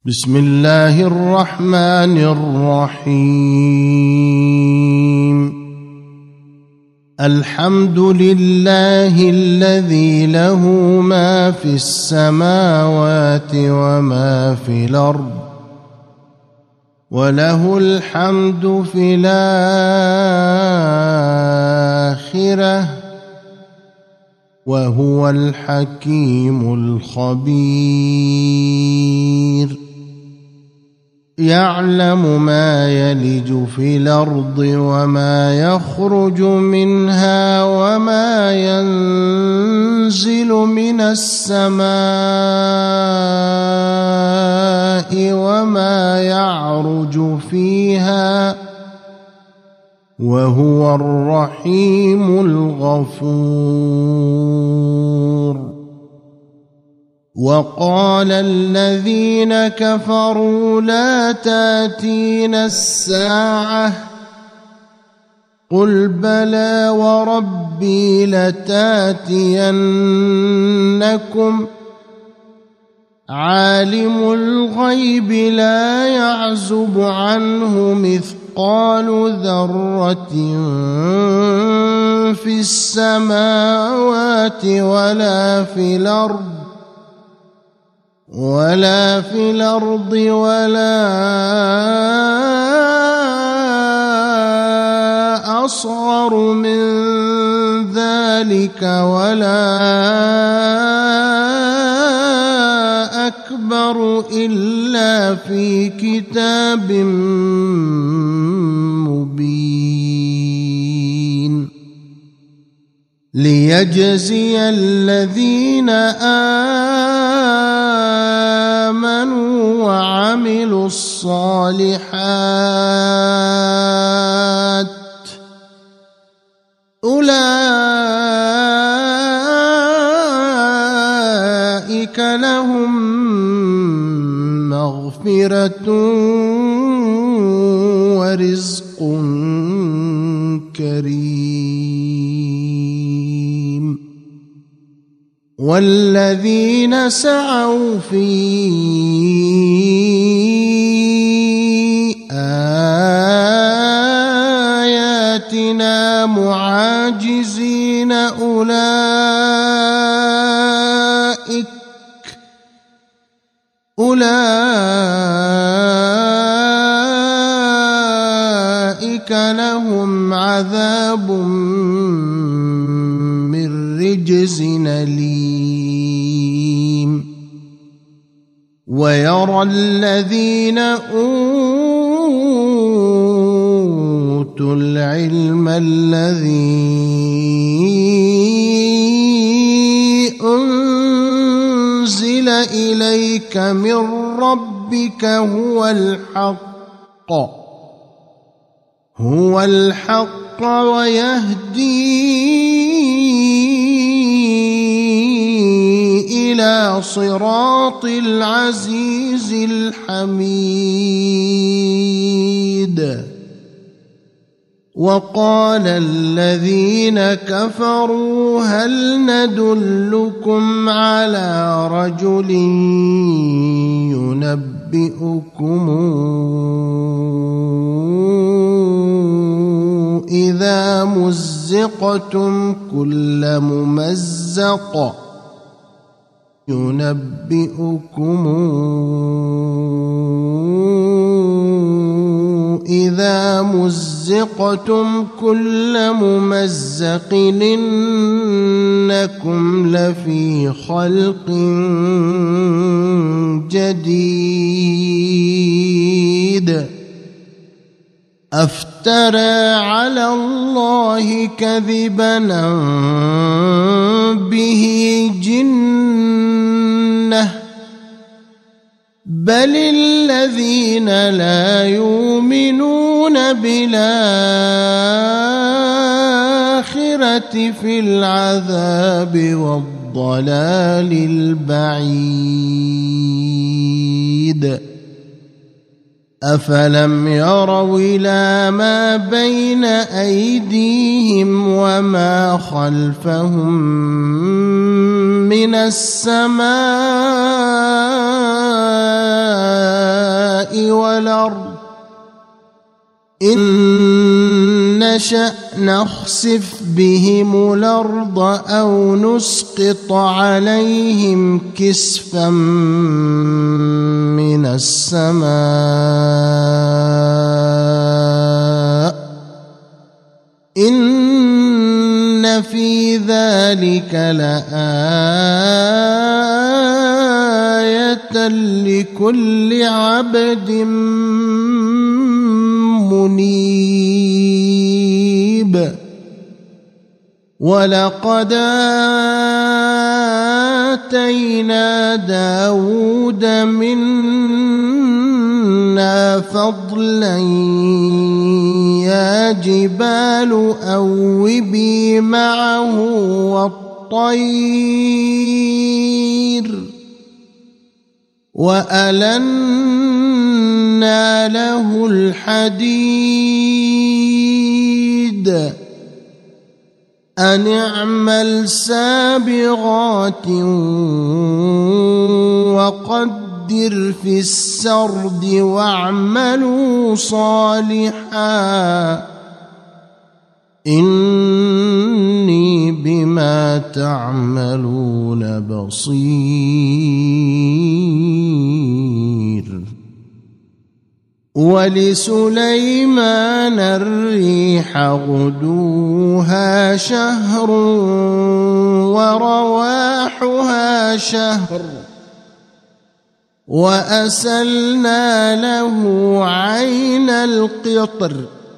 بسم الله الرحمن الرحيم. الحمد لله الذي له ما في السماوات وما في الأرض، وله الحمد في الآخرة، وهو الحكيم الخبير. يعلم ما يلج في الأرض وما يخرج منها وما ينزل من السماء وما يعرج فيها، وهو الرحيم الغفور. وقال الذين كفروا لا تأتينا الساعة، قل بلى وربي لتأتينكم، عالم الغيب لا يعزب عنه مثقال ذرة في السماوات ولا في الأرض ولا أصغر من ذلك ولا أكبر إلا في كتاب مبين، ليجزي الذين آمنوا وعملوا الصالحات، أولئك لهم مغفرة ورزق كريم. والذين سعوا في آياتنا معاجزين أولئك لهم عذاب من رجز أليم. ويرى الذين أوتوا العلم الذي أنزل إليك من ربك هو الحق ويهدي إلى صراط العزيز الحميد. وقال الذين كفروا هل ندلكم على رجل ينبئكم إذا مزقتم كل ممزق، إذا مزقتم كل ممزق إنكم لفي خلق جديد. أفترى على الله كذبا به جنة، بل الذين لا يؤمنون بالآخرة في العذاب والضلال البعيد. أفلم يروا إلى ما بين أيديهم وما خلفهم من السماء والأرض إن نشأ نخسف بهم الأرض أو نسقط عليهم كسفا من السماء إن في ذلك لآية لكل عبد منيب ولقد آتينا داود منا فضلا يا جبال أوبي معه والطير وألنا له الحديد أن اعمل سابغات وقدر في السرد واعملوا صالحا إني بما تعملون بصير ولسليمان الريح غدوها شهر ورواحها شهر وأسلنا له عين القطر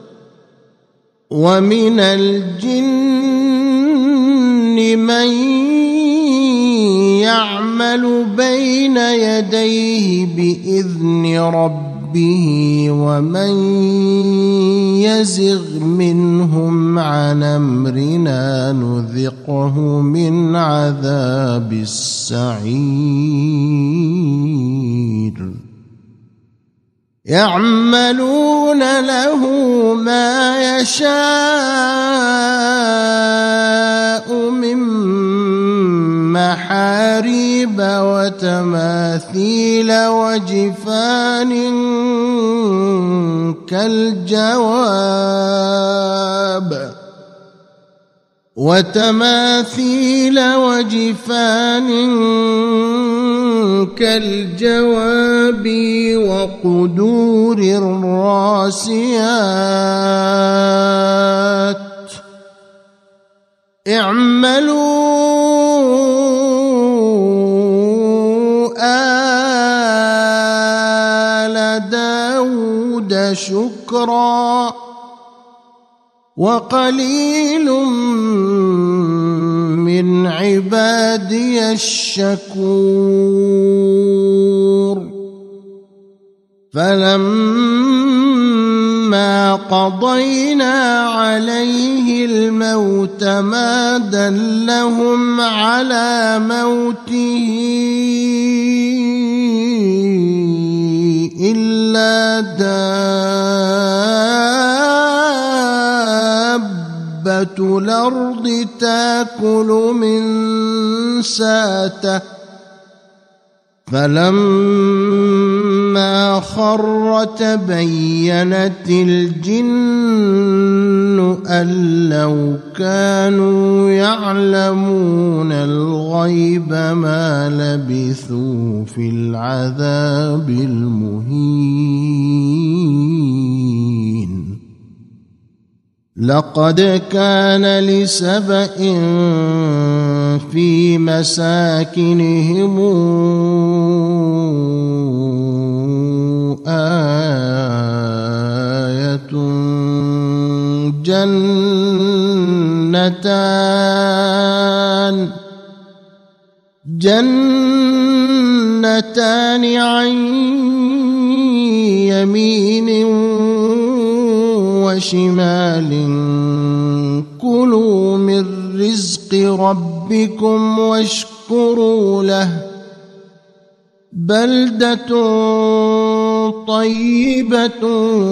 ومن الجن من يعمل بين يديه بإذن ربه ومن يزغ منهم عن أمرنا نذقه من عذاب السعير يعملون له ما يشاء من محاريب وتماثيل وجفان كالجواب وقدور الراسيات اعملوا آل داود شكرا وقليل من عبادي الشكور فلما قضينا عليه الموت ما دلهم على موته إلا دابة الأرض تأكل من ساته فلما خر تبينت الجن أن لو كانوا يعلمون الغيب ما لبثوا في العذاب المهين لقد كان لسبإ في مساكنهم آية جنتان عن يمين وشمال كلوا من رزق ربكم واشكروا له بلدة طيبة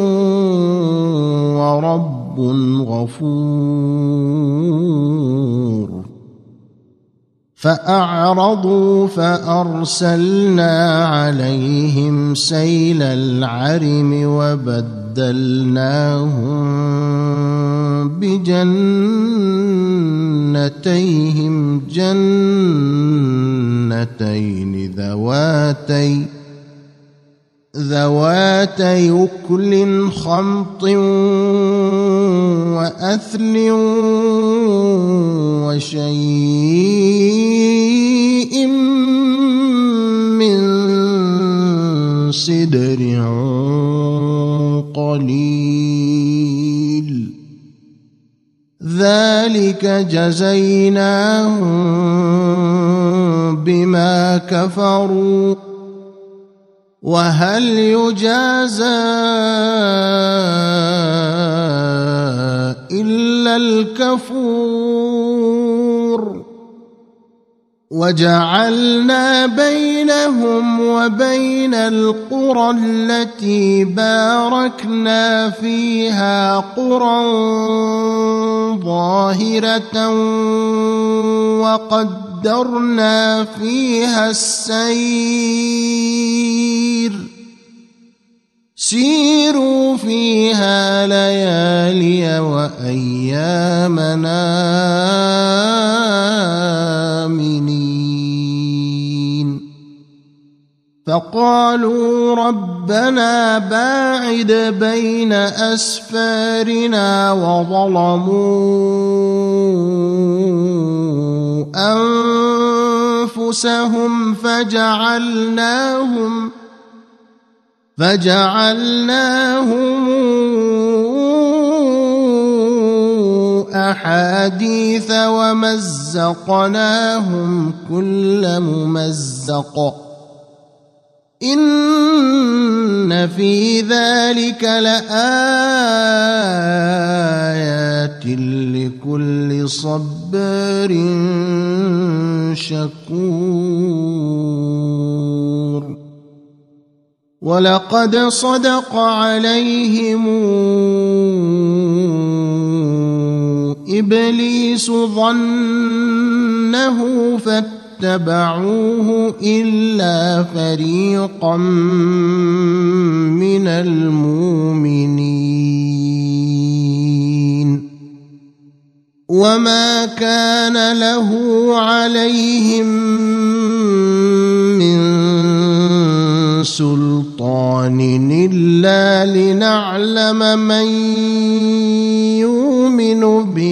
ورب غفور فأعرضوا فأرسلنا عليهم سيل العرم وبدلناهم بجنتيهم جنتين ذواتي أكل خمط وأثل وشيء من سدر قليل ذلك جزيناهم بما كفروا وهل يجازى إلا الكفور وجعلنا بينهم وبين القرى التي باركنا فيها قرى ظاهرة وقدرنا فيها السير سيروا فيها ليالي وأيامنا آمنين فقالوا ربنا باعد بين أسفارنا وظلموا أنفسهم فجعلناهم أحاديث ومزقناهم كل ممزق إن في ذلك لآيات لكل صبار شكور ولقد صدق عليهم إبليس ظنه فاتبعوه إلا فريقا من المؤمنين وما كان له عليهم من سلطان إلا لنعلم من يؤمن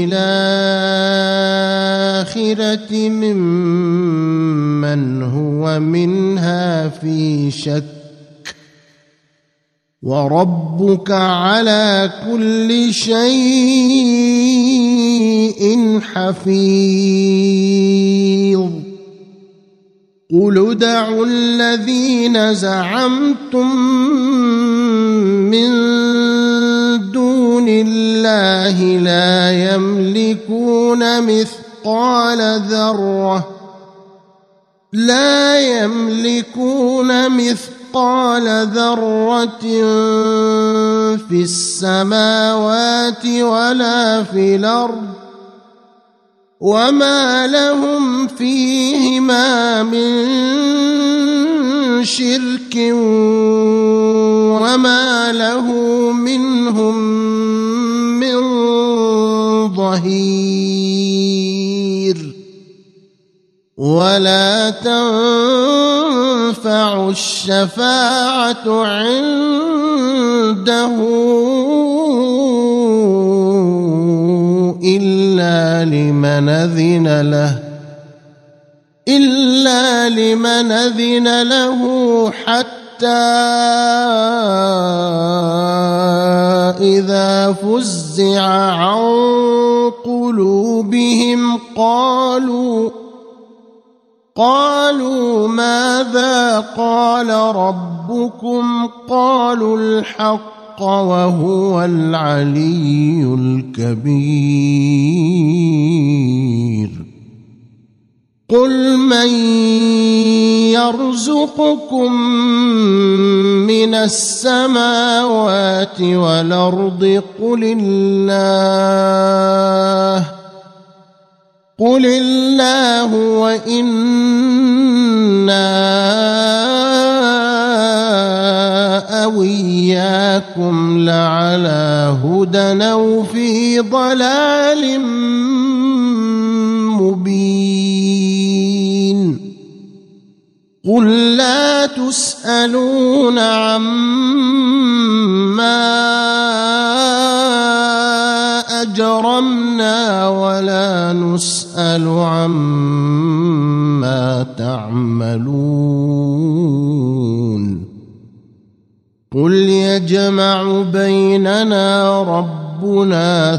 بالآخرة ممن هو منها في شك وربك على كل شيء حفيظ قل ادعوا الذين زعمتم من دون الله لا يملكون مثقال ذرة في السماوات ولا في الأرض وما لهم فيهما من شرك وما له منهم من ظهير ولا تنفع الشفاعة عنده إلا لمن أذن له حتى إذا فزع عن قلوبهم قالوا ماذا قال ربكم قالوا الحق وهو العلي الكبير قل من يرزقكم من السماوات والأرض قل الله وإنا أو إياكم لعلى هدى أو في ضلال مبين قل لا تسألون عما أجرمنا ولا نسأل عما تعملون قل يجمع بيننا ربنا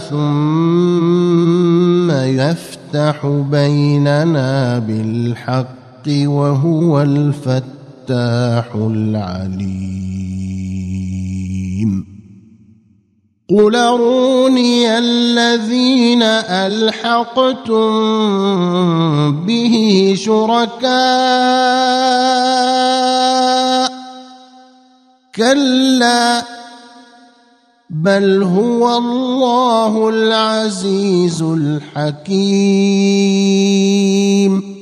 ثم يفتح بيننا بالحق وهو الفتاح العليم قل أروني الذين ألحقتم به شركاء كلا بل هو الله العزيز الحكيم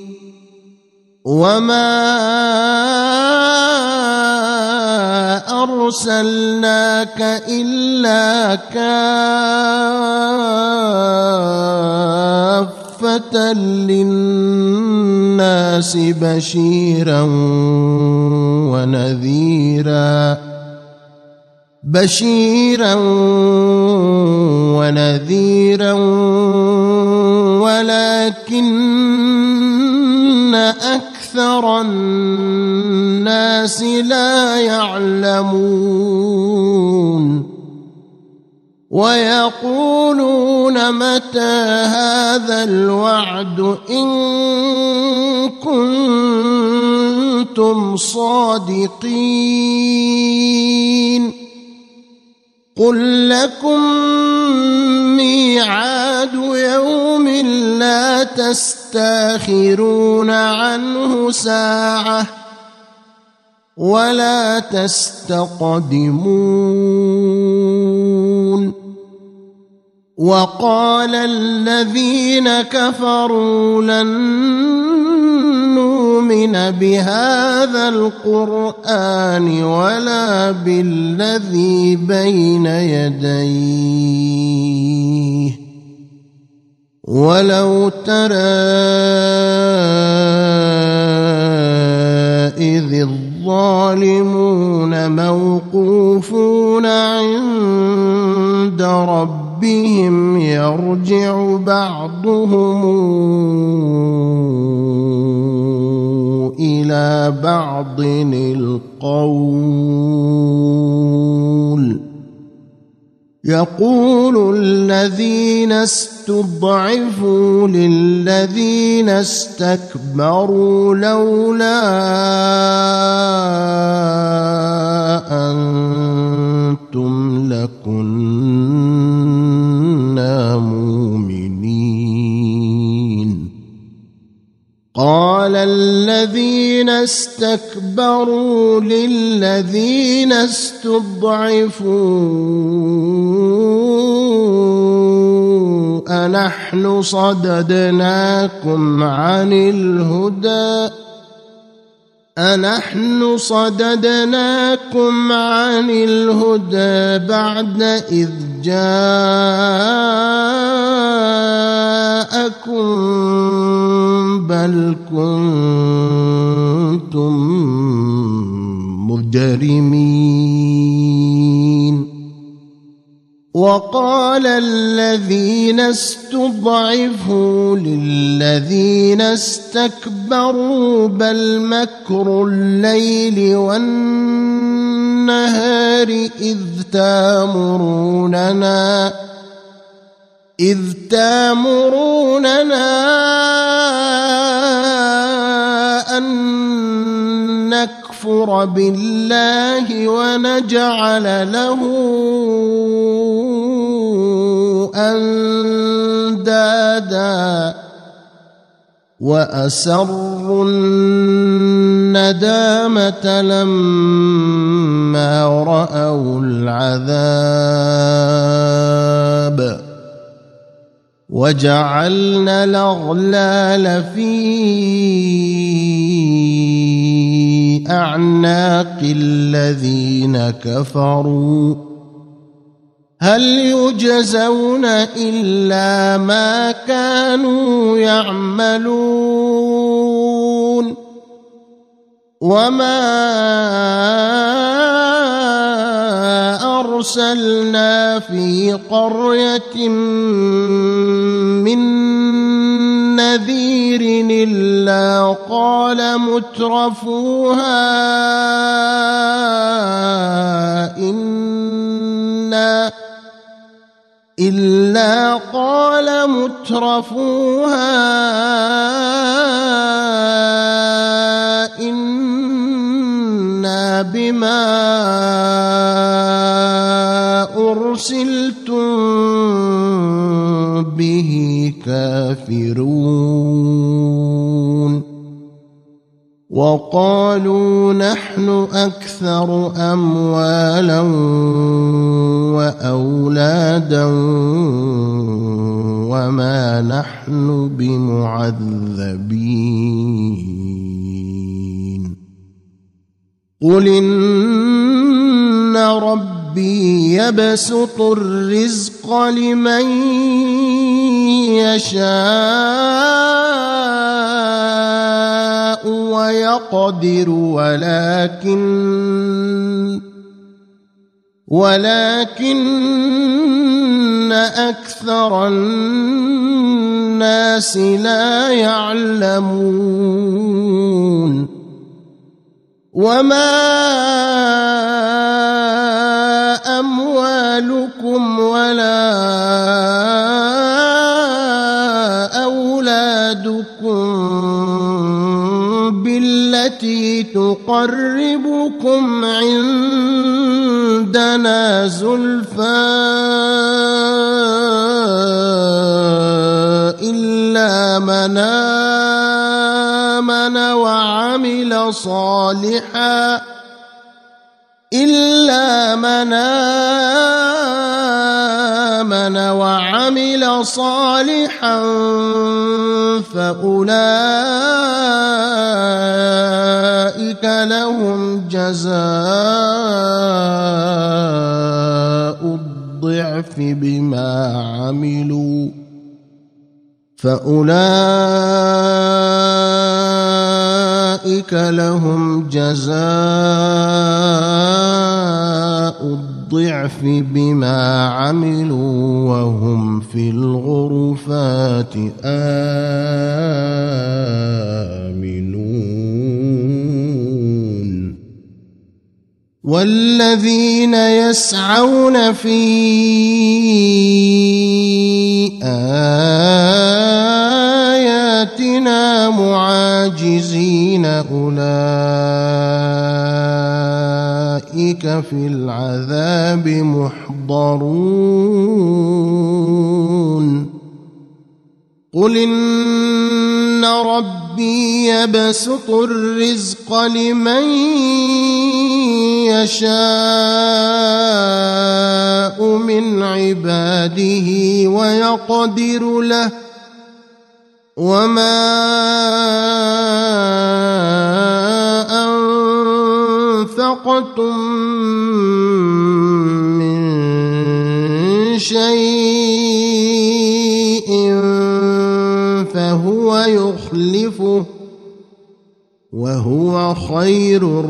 وما أرسلناك إلا كافة للناس بشيرا ونذيرا ولكن أكثر الناس لا يعلمون ويقولون متى هذا الوعد إن كنتم صادقين قل لكم ميعاد يوم لا تستاخرون عنه ساعة ولا تستقدمون وقال الذين كفروا لن نؤمن بهذا القرآن ولا بالذي بين يديه ولو ترى إذ الظالمون موقوفون عند ربهم يرجع بعضهم إلى بعض القول يقول الذين استضعفوا للذين استكبروا لولا أنتم لكنا مؤمنين قال الذين استكبروا للذين استضعفوا أنحن صددناكم عن الهدى بعد إذ جاءكم بل كنتم مجرمين وقال الذين استضعفوا للذين استكبروا بل مكر الليل والنهار إذ تامروننا أن نكفر بالله ونجعل له أندادا وأسروا الندامة لما رأوا العذاب وجعلنا الأغلال في أعناق الذين كفروا هل يجزون إلا ما كانوا يعملون وما أرسلنا في قرية من نذير إلا قال مترفوها إنا بما أرسلتم به كافرون وقالوا نحن أكثر أموالا وأولادا وما نحن بمعذبين قل إن ربي يبسط الرزق لمن يشاء ويقدر ولكن أكثر الناس لا يعلمون وما أموالكم ولا أولادكم بالتي تقربكم عندنا زلفى إلا من آمن وعمل صالحا فأولئك لهم جزاء الضعف بما عملوا وهم في الغرفات آمنون والذين يسعون في آياتنا معاجزين أولئك في العذاب محضرون قل إن ربي يبسط الرزق لمن يشاء من عباده ويقدر له وما أنفقتم من شيء فهو يخلفه وهو خير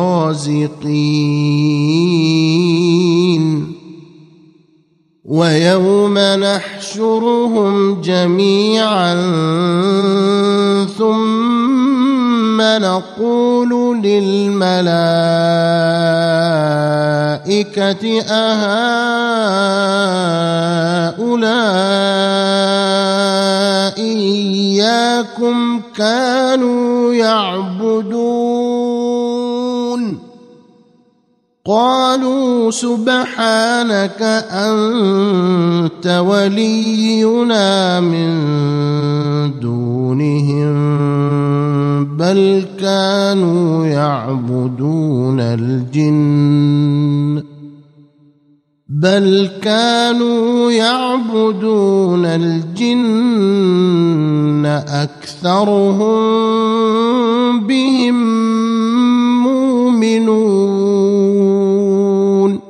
الرازقين ويوم نحشرهم جميعا ثم نقول للملائكة أهؤلاء إياكم كانوا يعبدون قالوا سبحانك أنت ولينا من دونهم بل كانوا يعبدون الجن بل كانوا يعبدون الجن أكثرهم بهم مؤمنون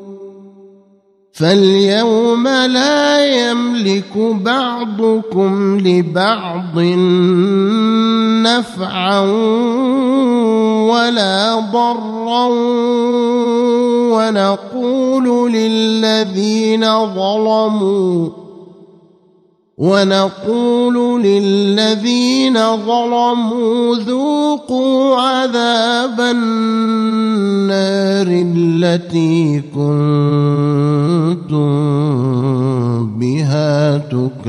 فاليوم لا يملك بعضكم لبعض نفعا ولا ضرا ونقول للذين ظلموا ذوقوا عذاب النار التي كنتم بها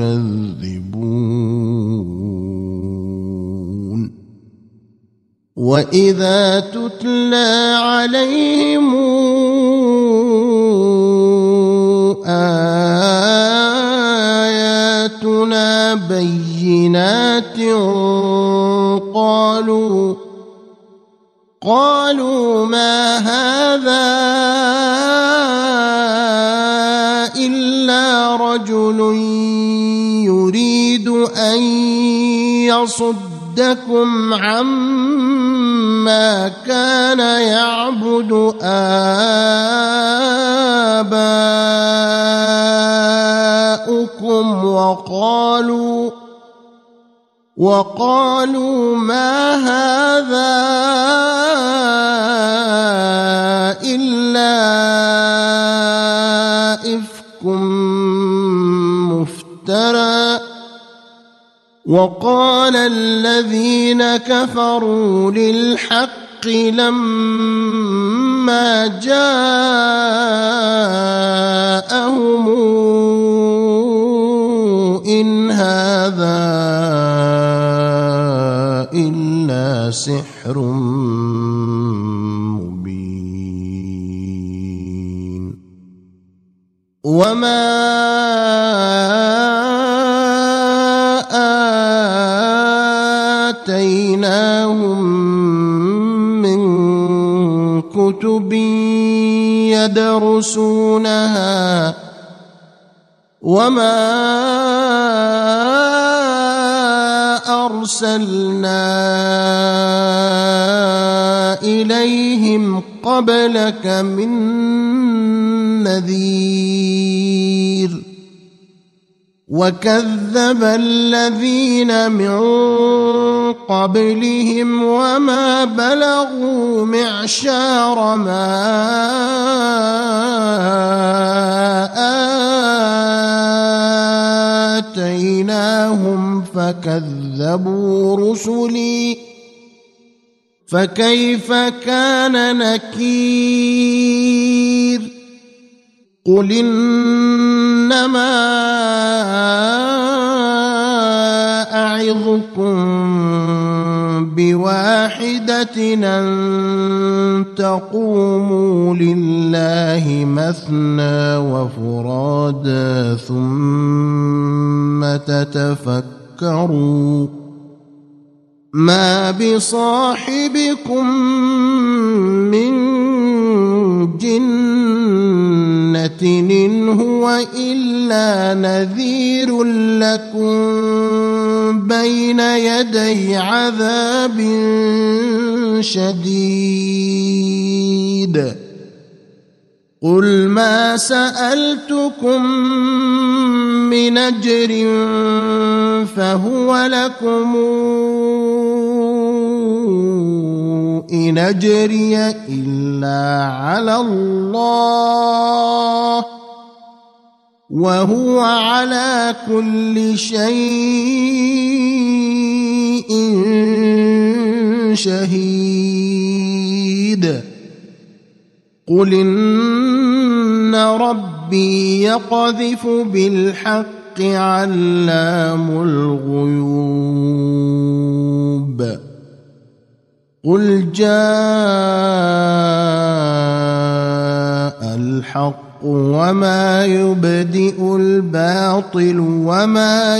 تكذبون وإذا تتلى عليهم آياتنا بينات قالوا ما هذا إلا رجل يريد أن يصدكم عما كان يعبد آباؤكم وقالوا ما هذا إلا إفك مفترى وقال الذين كفروا للحق لما جاءهم إن هذا إلا سحر مبين وما آتيناهم من كتب يدرسونها وما أرسلنا إليهم قبلك من نذير وكذب الذين من قبلهم وما بلغوا معشار ما آتيناهم فكذبوا رسلي فكيف كان نكير قل إنما أعظكم بواحدة أن تقوموا لله مثنى وفرادا ثم تتفكروا ما بصاحبكم من جنة إن هو إلا نذير لكم بين يدي عذاب شديد قل ما سألتكم من أجر فهو لكم إن أجري إلا على الله وهو على كل شيء شهيد قل إن ربي يقذف بالحق علام الغيوب قل جاء الحق وما يبدئ الباطل وما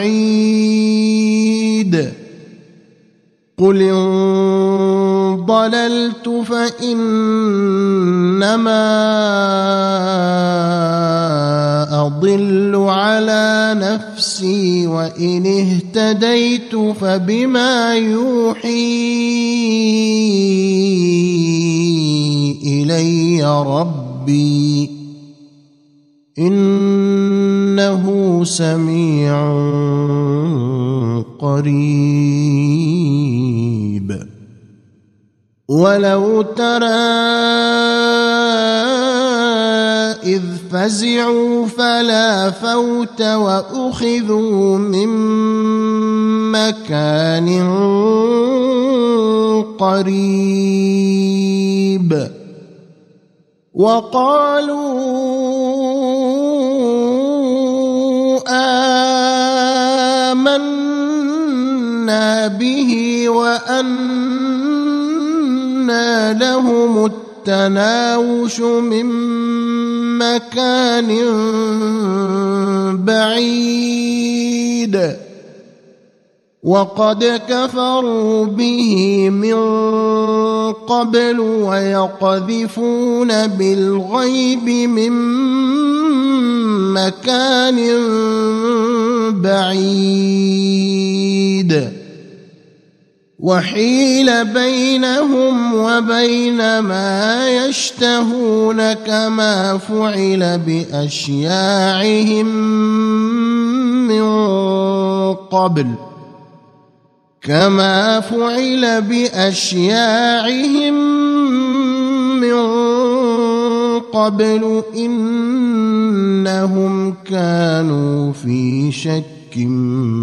يعيد قل إن ضللت فإنما أضل على نفسي وإن اهتديت فبما يوحي إلي ربي إنه سميع قريب ولو ترى إذ فزعوا فلا فوت وأخذوا من مكان قريب وقالوا آمنا به وأنى لهم التناوش من مكان بعيد وقد كفروا به من قبل ويقذفون بالغيب من مكان بعيد وحيل بينهم وبين ما يشتهون كما فعل بأشياعهم من قبل إنهم كانوا في شك